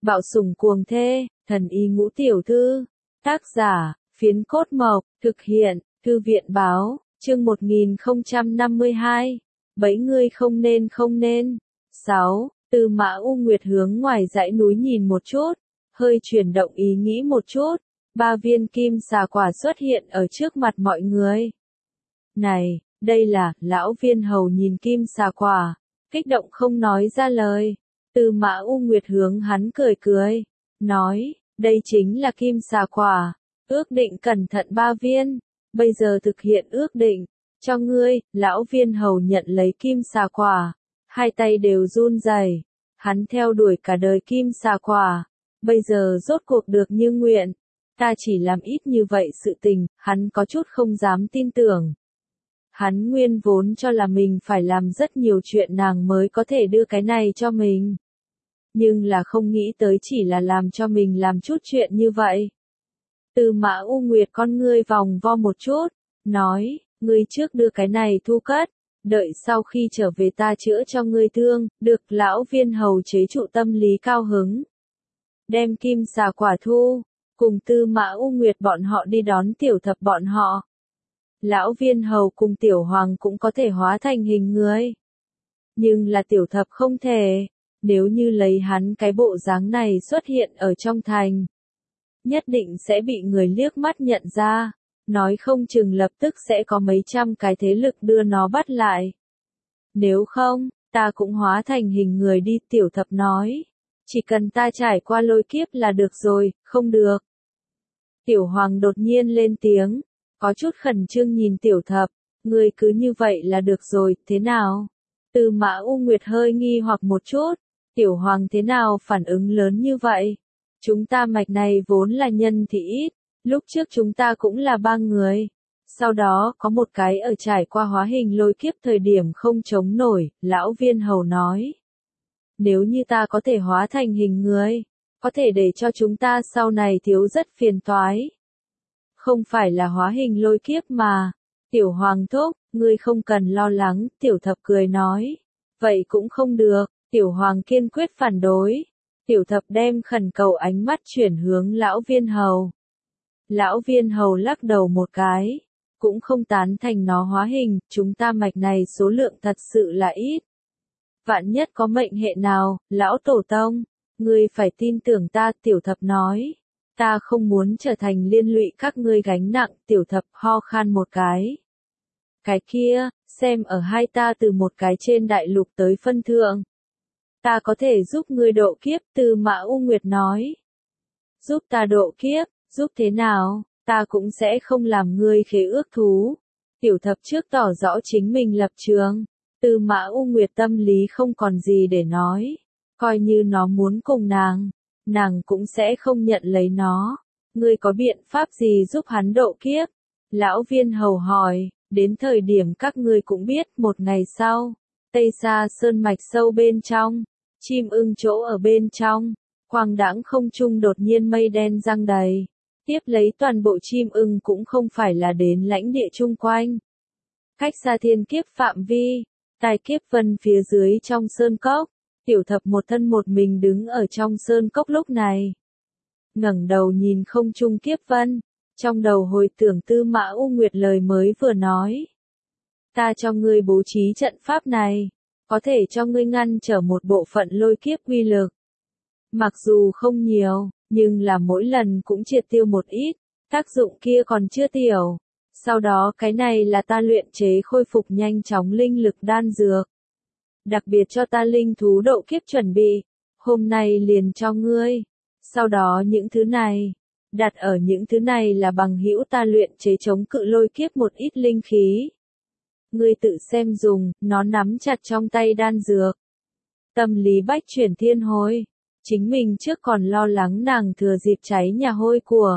Bạo sủng cuồng thê, thần y ngũ tiểu thư. Tác giả, Phiến Cốt Mộc, thực hiện, Thư viện báo, chương 1052. Bẫy ngươi không nên. 6. Tư Mã U Nguyệt hướng ngoài dãy núi nhìn một chút, hơi chuyển động ý nghĩ một chút. 3 viên kim xà quả xuất hiện ở trước mặt mọi người. Này, đây là, lão viên hầu nhìn kim xà quả, kích động không nói ra lời. Tư Mã U Nguyệt hướng hắn cười, nói, đây chính là kim xà quả, ước định cẩn thận 3 viên, bây giờ thực hiện ước định, cho ngươi. Lão viên hầu nhận lấy kim xà quả, hai tay đều run rẩy. Hắn theo đuổi cả đời kim xà quả, bây giờ rốt cuộc được như nguyện. Ta chỉ làm ít như vậy sự tình, hắn có chút không dám tin tưởng. Hắn nguyên vốn cho là mình phải làm rất nhiều chuyện nàng mới có thể đưa cái này cho mình. Nhưng là không nghĩ tới chỉ là làm cho mình làm chút chuyện như vậy. Tư Mã U Nguyệt con ngươi vòng vo một chút, nói, ngươi trước đưa cái này thu cất, đợi sau khi trở về ta chữa cho ngươi thương. Được. Lão viên hầu chế trụ tâm lý cao hứng, đem kim xà quả thu, cùng Tư Mã U Nguyệt bọn họ đi đón tiểu thập bọn họ. Lão viên hầu cùng tiểu hoàng cũng có thể hóa thành hình người, nhưng là tiểu thập không thể. Nếu như lấy hắn cái bộ dáng này xuất hiện ở trong thành, nhất định sẽ bị người liếc mắt nhận ra, nói không chừng lập tức sẽ có mấy trăm cái thế lực đưa nó bắt lại. Nếu không, ta cũng hóa thành hình người đi. Tiểu thập nói, chỉ cần ta trải qua lôi kiếp là được rồi. Không được. Tiểu hoàng đột nhiên lên tiếng, có chút khẩn trương nhìn tiểu thập, ngươi cứ như vậy là được rồi, thế nào? Tư Mã U Nguyệt hơi nghi hoặc một chút, tiểu hoàng thế nào phản ứng lớn như vậy? Chúng ta mạch này vốn là nhân thì ít, lúc trước chúng ta cũng là 3 người. Sau đó có một cái ở trải qua hóa hình lôi kiếp thời điểm không chống nổi. Lão viên hầu nói, nếu như ta có thể hóa thành hình người, có thể để cho chúng ta sau này thiếu rất phiền toái. Không phải là hóa hình lôi kiếp mà. Tiểu hoàng thúc, ngươi không cần lo lắng. Tiểu thập cười nói, vậy cũng không được. Tiểu hoàng kiên quyết phản đối. Tiểu thập đem khẩn cầu ánh mắt chuyển hướng lão viên hầu. Lão viên hầu lắc đầu một cái, cũng không tán thành nó hóa hình. Chúng ta mạch này số lượng thật sự là ít. Vạn nhất có mệnh hệ nào, lão tổ tông, ngươi phải tin tưởng ta. Tiểu thập nói, ta không muốn trở thành liên lụy các ngươi gánh nặng. Tiểu thập ho khan một cái. Cái kia, xem ở hai ta từ một cái trên đại lục tới phân thượng, ta có thể giúp ngươi độ kiếp. Tư Mã U Nguyệt nói, giúp ta độ kiếp, giúp thế nào? Ta cũng sẽ không làm ngươi khế ước thú. Tiểu thập trước tỏ rõ chính mình lập trường. Tư Mã U Nguyệt tâm lý không còn gì để nói, coi như nó muốn cùng nàng cũng sẽ không nhận lấy nó. Ngươi có biện pháp gì giúp hắn độ kiếp? Lão viên hầu hỏi. Đến thời điểm các ngươi cũng biết. Một ngày sau, Tây Sa sơn mạch sâu bên trong, chim ưng chỗ ở bên trong, quang đãng không trung đột nhiên mây đen giăng đầy. Tiếp lấy toàn bộ chim ưng cũng không phải là đến lãnh địa chung quanh, cách xa thiên kiếp phạm vi, tai kiếp vân phía dưới trong sơn cốc. Tiểu thập một thân một mình đứng ở trong sơn cốc lúc này, ngẩng đầu nhìn không trung kiếp vân, trong đầu hồi tưởng Tư Mã U Nguyệt lời mới vừa nói. Ta cho ngươi bố trí trận pháp này, có thể cho ngươi ngăn trở một bộ phận lôi kiếp uy lực. Mặc dù không nhiều, nhưng là mỗi lần cũng triệt tiêu một ít, tác dụng kia còn chưa tiểu. Sau đó cái này là ta luyện chế khôi phục nhanh chóng linh lực đan dược, đặc biệt cho ta linh thú độ kiếp chuẩn bị, hôm nay liền cho ngươi. Sau đó những thứ này, đặt ở những thứ này là bằng hữu ta luyện chế chống cự lôi kiếp một ít linh khí. Ngươi tự xem dùng. Nó nắm chặt trong tay đan dược, tâm lý bách chuyển thiên hồi. Chính mình trước còn lo lắng nàng thừa dịp cháy nhà hôi của,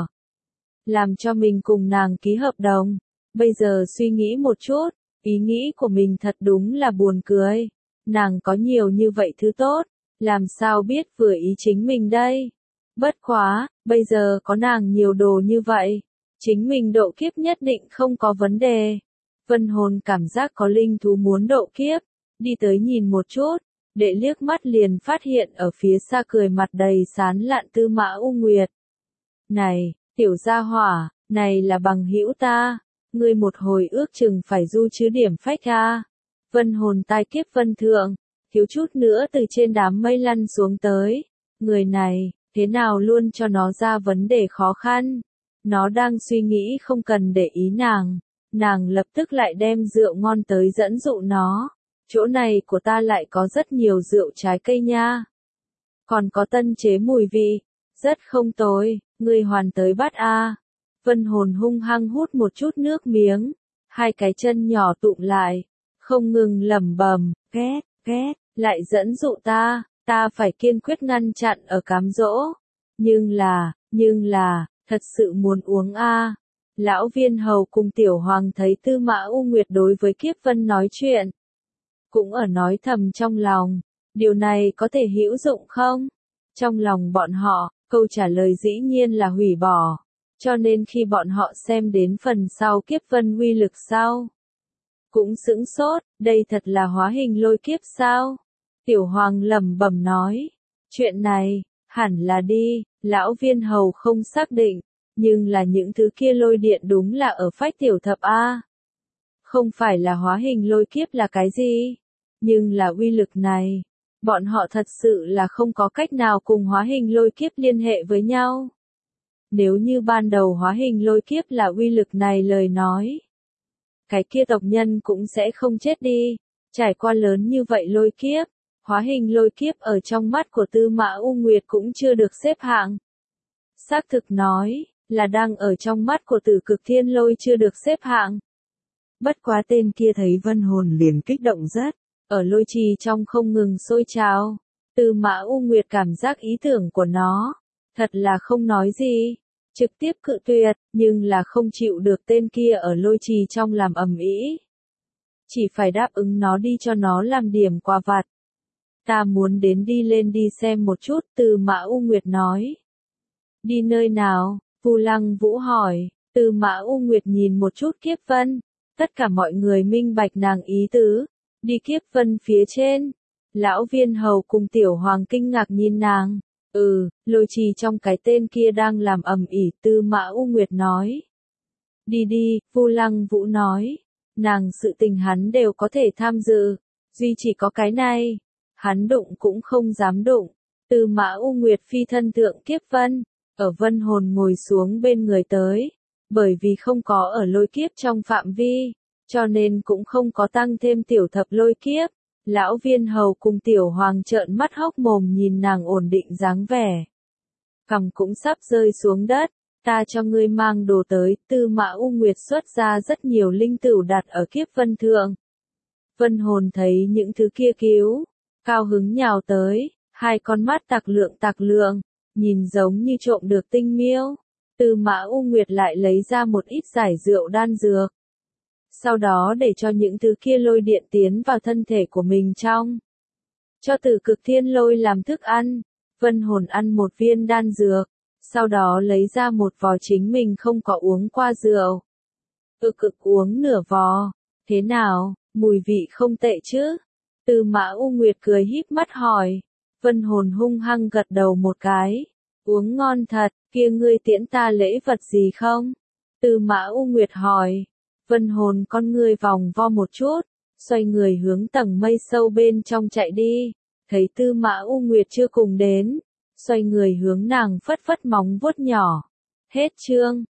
làm cho mình cùng nàng ký hợp đồng. Bây giờ suy nghĩ một chút, ý nghĩ của mình thật đúng là buồn cười. Nàng có nhiều như vậy thứ tốt, làm sao biết vừa ý chính mình đây? Bất quá, bây giờ có nàng nhiều đồ như vậy, chính mình độ kiếp nhất định không có vấn đề. Vân hồn cảm giác có linh thú muốn độ kiếp, đi tới nhìn một chút, đệ liếc mắt liền phát hiện ở phía xa cười mặt đầy sán lạn Tư Mã U Nguyệt. Này, tiểu gia hỏa, này là bằng hữu ta, ngươi một hồi ước chừng phải du chứ điểm phách a. Vân Hồn tai kiếp vân thượng, thiếu chút nữa từ trên đám mây lăn xuống tới. Người này, thế nào luôn cho nó ra vấn đề khó khăn. Nó đang suy nghĩ không cần để ý nàng lập tức lại đem rượu ngon tới dẫn dụ nó. Chỗ này của ta lại có rất nhiều rượu trái cây nha. Còn có tân chế mùi vị, rất không tồi, ngươi hoàn tới bắt a. Vân Hồn hung hăng hút một chút nước miếng, hai cái chân nhỏ tụm lại, không ngừng lẩm bẩm, két, lại dẫn dụ ta phải kiên quyết ngăn chặn ở cám dỗ. Nhưng là, thật sự muốn uống a. Lão Viên Hầu cùng Tiểu Hoàng thấy Tư Mã U Nguyệt đối với Kiếp Vân nói chuyện, cũng ở nói thầm trong lòng, điều này có thể hữu dụng không? Trong lòng bọn họ, câu trả lời dĩ nhiên là hủy bỏ, cho nên khi bọn họ xem đến phần sau Kiếp Vân uy lực sau, cũng sững sốt, đây thật là hóa hình lôi kiếp sao? Tiểu Hoàng lẩm bẩm nói, chuyện này, hẳn là đi, Lão Viên Hầu không xác định, nhưng là những thứ kia lôi điện đúng là ở phách tiểu thập A. Không phải là hóa hình lôi kiếp là cái gì, nhưng là uy lực này, bọn họ thật sự là không có cách nào cùng hóa hình lôi kiếp liên hệ với nhau. Nếu như ban đầu hóa hình lôi kiếp là uy lực này lời nói, cái kia tộc nhân cũng sẽ không chết đi. Trải qua lớn như vậy lôi kiếp, hóa hình lôi kiếp ở trong mắt của Tư Mã U Nguyệt cũng chưa được xếp hạng. Xác thực nói, là đang ở trong mắt của Tử Cực Thiên Lôi chưa được xếp hạng. Bất quá tên kia thấy Vân Hồn liền kích động rất, ở lôi trì trong không ngừng sôi trào. Tư Mã U Nguyệt cảm giác ý tưởng của nó, thật là không nói gì, trực tiếp cự tuyệt, nhưng là không chịu được tên kia ở lôi trì trong làm ầm ĩ. Chỉ phải đáp ứng nó đi cho nó làm điểm quà vặt. Ta muốn đến đi lên đi xem một chút, Tư Mã U Nguyệt nói. Đi nơi nào? Vu Lăng Vũ hỏi. Tư Mã U Nguyệt nhìn một chút Kiếp Vân. Tất cả mọi người minh bạch nàng ý tứ. Đi Kiếp Vân phía trên. Lão Viên Hầu cùng Tiểu Hoàng kinh ngạc nhìn nàng. Lôi trì trong cái tên kia đang làm ầm ĩ, Tư Mã U Nguyệt nói. Đi, Vu Lăng Vũ nói. Nàng sự tình hắn đều có thể tham dự. Duy chỉ có cái này, hắn đụng cũng không dám đụng. Tư Mã U Nguyệt phi thân thượng Kiếp Vân, ở Vân Hồn ngồi xuống bên người tới, bởi vì không có ở lôi kiếp trong phạm vi, cho nên cũng không có tăng thêm tiểu thập lôi kiếp. Lão Viên Hầu cùng Tiểu Hoàng trợn mắt hốc mồm nhìn nàng ổn định dáng vẻ. Cằm cũng sắp rơi xuống đất, ta cho ngươi mang đồ tới. Tư Mã U Nguyệt xuất ra rất nhiều linh tửu đặt ở Kiếp Vân thượng. Vân Hồn thấy những thứ kia cứu, cao hứng nhào tới, hai con mắt tạc lượng, nhìn giống như trộm được tinh miêu. Tư Mã U Nguyệt lại lấy ra một ít giải rượu đan dược. Sau đó để cho những thứ kia lôi điện tiến vào thân thể của mình trong. Cho Tử Cực Thiên Lôi làm thức ăn, Vân Hồn ăn một viên đan dược, sau đó lấy ra một vò chính mình không có uống qua rượu. Uống nửa vò, thế nào, mùi vị không tệ chứ? Tư Mã U Nguyệt cười híp mắt hỏi. Vân Hồn hung hăng gật đầu một cái. Uống ngon thật, kia ngươi tiễn ta lễ vật gì không? Tư Mã U Nguyệt hỏi. Vân Hồn con ngươi vòng vo một chút, xoay người hướng tầng mây sâu bên trong chạy đi. Thấy Tư Mã U Nguyệt chưa cùng đến, xoay người hướng nàng phất phất móng vuốt nhỏ. Hết chương.